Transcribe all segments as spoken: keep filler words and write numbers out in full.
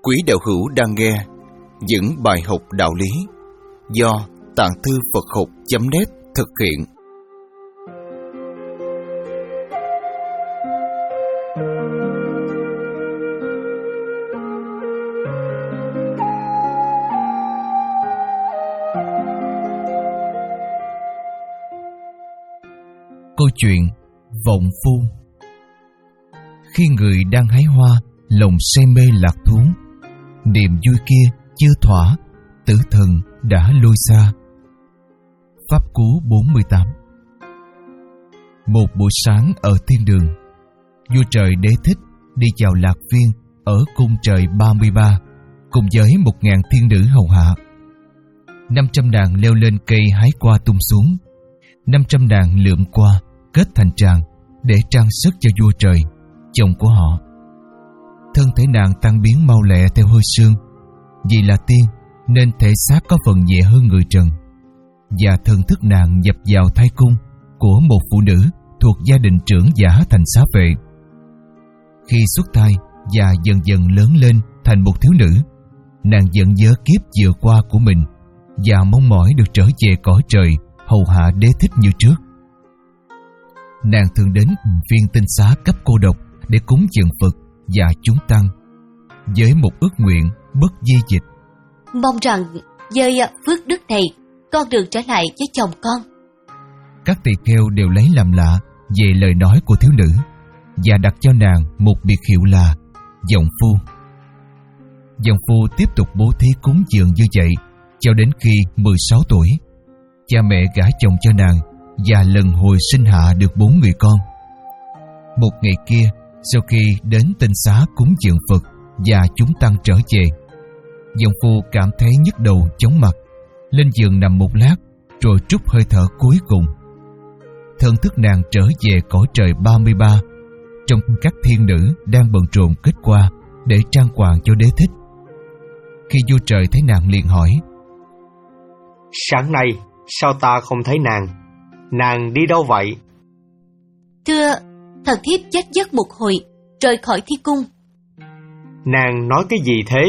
Quý đạo hữu đang nghe những bài học đạo lý do Tạng Thư Phật Học chấm net thực hiện. Câu chuyện Vọng Phu. Khi người đang hái hoa, lòng say mê lạc thú, niềm vui kia chưa thỏa, tử thần đã lôi xa. Pháp Cú bốn mươi tám. Một buổi sáng ở thiên đường, vua trời Đế Thích đi chào lạc viên ở cung trời ba mươi ba cùng với một ngàn thiên nữ hầu hạ. Năm trăm nàng leo lên cây hái qua tung xuống, năm trăm nàng lượm qua kết thành tràng để trang sức cho vua trời, chồng của họ. Thân thể nàng tan biến mau lẹ theo hơi sương. Vì là tiên nên thể xác có phần nhẹ hơn người trần, và thần thức nàng nhập vào thai cung của một phụ nữ thuộc gia đình trưởng giả thành xá vệ. Khi xuất thai và dần dần lớn lên thành một thiếu nữ, nàng vẫn nhớ kiếp vừa qua của mình và mong mỏi được trở về cõi trời hầu hạ Đế Thích như trước. Nàng thường đến viên tinh xá cấp cô độc để cúng dường Phật và chúng tăng với một ước nguyện bất di dịch: mong rằng với phước đức này con được trở lại với chồng con. Các tỳ kheo đều lấy làm lạ về lời nói của thiếu nữ và đặt cho nàng một biệt hiệu là Vọng Phu. Vọng Phu tiếp tục bố thí cúng dường như vậy cho đến khi mười sáu tuổi. Cha mẹ gả chồng cho nàng và lần hồi sinh hạ được bốn người con. Một ngày kia, sau khi đến tinh xá cúng dường Phật và chúng tăng trở về, Vọng Phu cảm thấy nhức đầu chóng mặt, lên giường nằm một lát rồi trút hơi thở cuối cùng. Thân thức nàng trở về cõi trời ba mươi ba, trong các thiên nữ đang bận rộn kết quả để trang hoàng cho Đế Thích. Khi vua trời thấy nàng liền hỏi: sáng nay sao ta không thấy nàng? Nàng đi đâu vậy? Thưa, thần thiếp chết giấc một hồi rời khỏi thi cung. Nàng nói cái gì thế?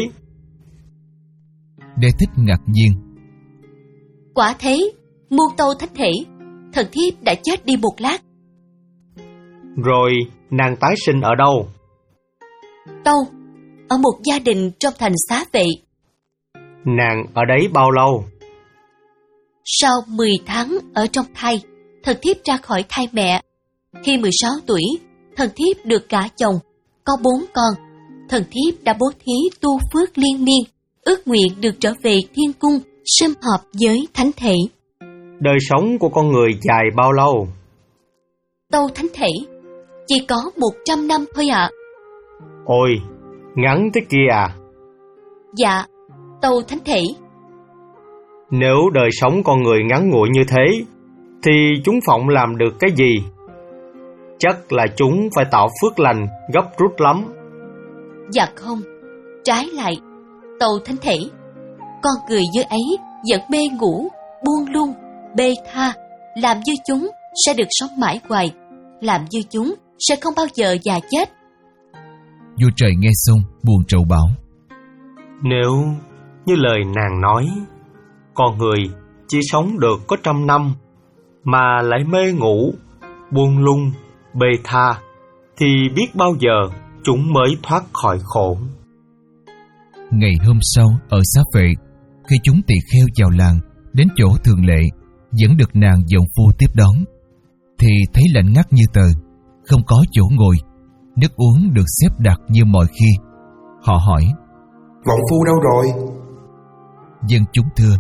Đế Thích ngạc nhiên: quả thế, muôn tâu thánh thể, thần thiếp đã chết đi một lát. Rồi nàng tái sinh ở đâu? Tâu, ở một gia đình trong thành xá vệ. Nàng ở đấy bao lâu? Sau mười tháng ở trong thai, thần thiếp ra khỏi thai mẹ. Khi mười sáu tuổi, thần thiếp được gả chồng, có bốn con. Thần thiếp đã bố thí tu phước liên miên, ước nguyện được trở về thiên cung, sum họp với thánh thể. Đời sống của con người dài bao lâu? Tâu thánh thể, chỉ có một trăm năm thôi ạ. À. Ôi, ngắn thế kia à? Dạ, tâu thánh thể. Nếu đời sống con người ngắn ngủi như thế, thì chúng phụng làm được cái gì? Chắc là chúng phải tạo phước lành gấp rút lắm. Dạ không, trái lại, tâu thánh thể, con người như ấy vẫn mê ngủ, buông lung, bê tha, làm như chúng sẽ được sống mãi hoài, làm như chúng sẽ không bao giờ già chết. Vua trời nghe xong buồn rầu bảo: nếu như lời nàng nói, con người chỉ sống được có trăm năm mà lại mê ngủ, buông lung, bê tha, thì biết bao giờ chúng mới thoát khỏi khổ. Ngày hôm sau ở xá vệ, khi chúng tỳ kheo vào làng đến chỗ thường lệ, vẫn được nàng Vọng Phu tiếp đón, thì thấy lạnh ngắt như tờ, không có chỗ ngồi, nước uống được xếp đặt như mọi khi. Họ hỏi: Vọng Phu đâu rồi? Dân chúng thưa: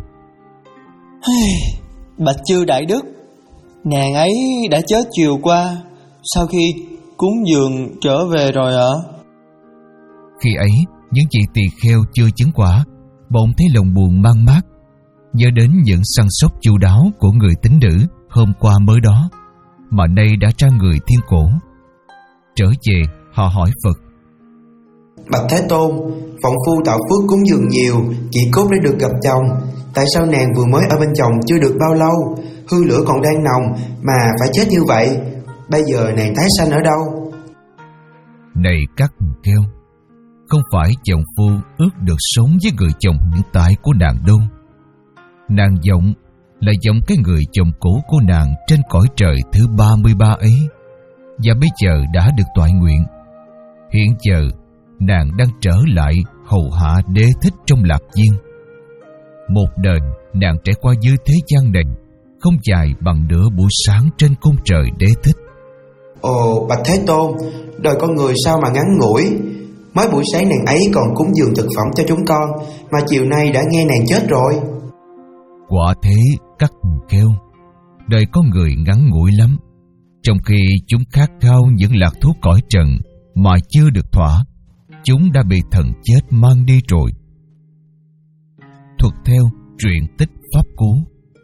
bạch chư đại đức, nàng ấy đã chết chiều qua, sau khi cúng dường trở về rồi ạ. Khi ấy, những chị tỳ kheo chưa chứng quả bỗng thấy lòng buồn man mác, nhớ đến những săn sóc chu đáo của người tín nữ hôm qua mới đó, mà nay đã ra người thiên cổ. Trở về, họ hỏi Phật: bạch Thế Tôn, Vọng Phu tạo phước cúng dường nhiều, chỉ cốt để được gặp chồng. Tại sao nàng vừa mới ở bên chồng chưa được bao lâu, hương lửa còn đang nồng mà phải chết như vậy? Bây giờ nàng tái sanh ở đâu? Này các kheo, không phải chồng phu ước được sống với người chồng hiện tại của nàng đâu. Nàng vọng là vọng cái người chồng cũ của nàng trên cõi trời thứ ba mươi ba ấy, và bây giờ đã được toại nguyện. Hiện giờ nàng đang trở lại hầu hạ Đế Thích trong Lạc Viên. Một đời nàng trải qua dưới thế gian này không dài bằng nửa buổi sáng trên cung trời Đế Thích. Ồ, bạch Thế Tôn, đời con người sao mà ngắn ngủi. Mới buổi sáng nàng ấy còn cúng dường thực phẩm cho chúng con, mà chiều nay đã nghe nàng chết rồi. Quả thế các thần kêu, đời con người ngắn ngủi lắm, trong khi chúng khát khao những lạc thú cõi trần mà chưa được thỏa, chúng đã bị thần chết mang đi rồi. Thuật theo truyện tích Pháp Cú.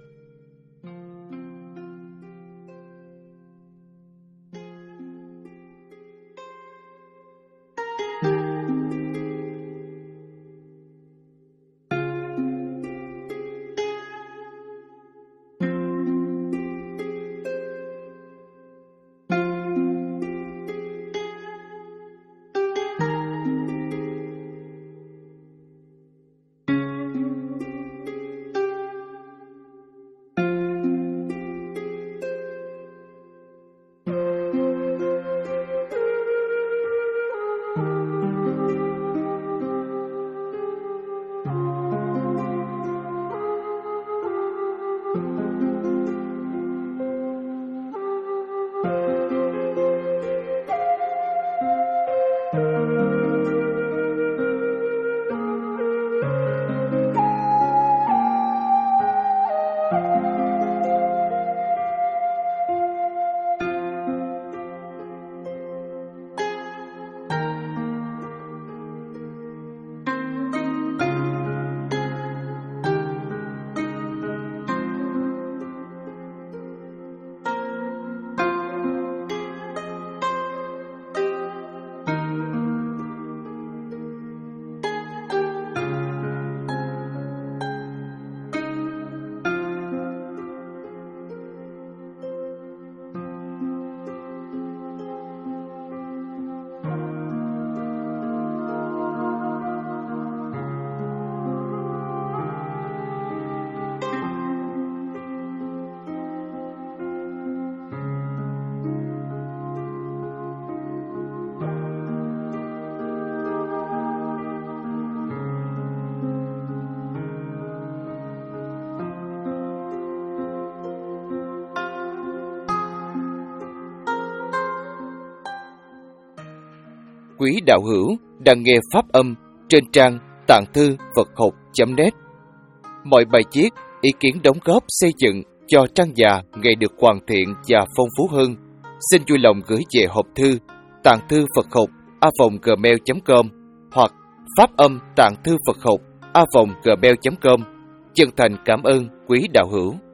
Quý đạo hữu đang nghe pháp âm trên trang tạng thư Phật học chấm net. Mọi bài viết, ý kiến đóng góp xây dựng cho trang già ngày được hoàn thiện và phong phú hơn, xin vui lòng gửi về hộp thư tạng thư Phật học a vòng gmail chấm com hoặc pháp âm tạng thư Phật học a vòng gmail chấm com. Chân thành cảm ơn quý đạo hữu.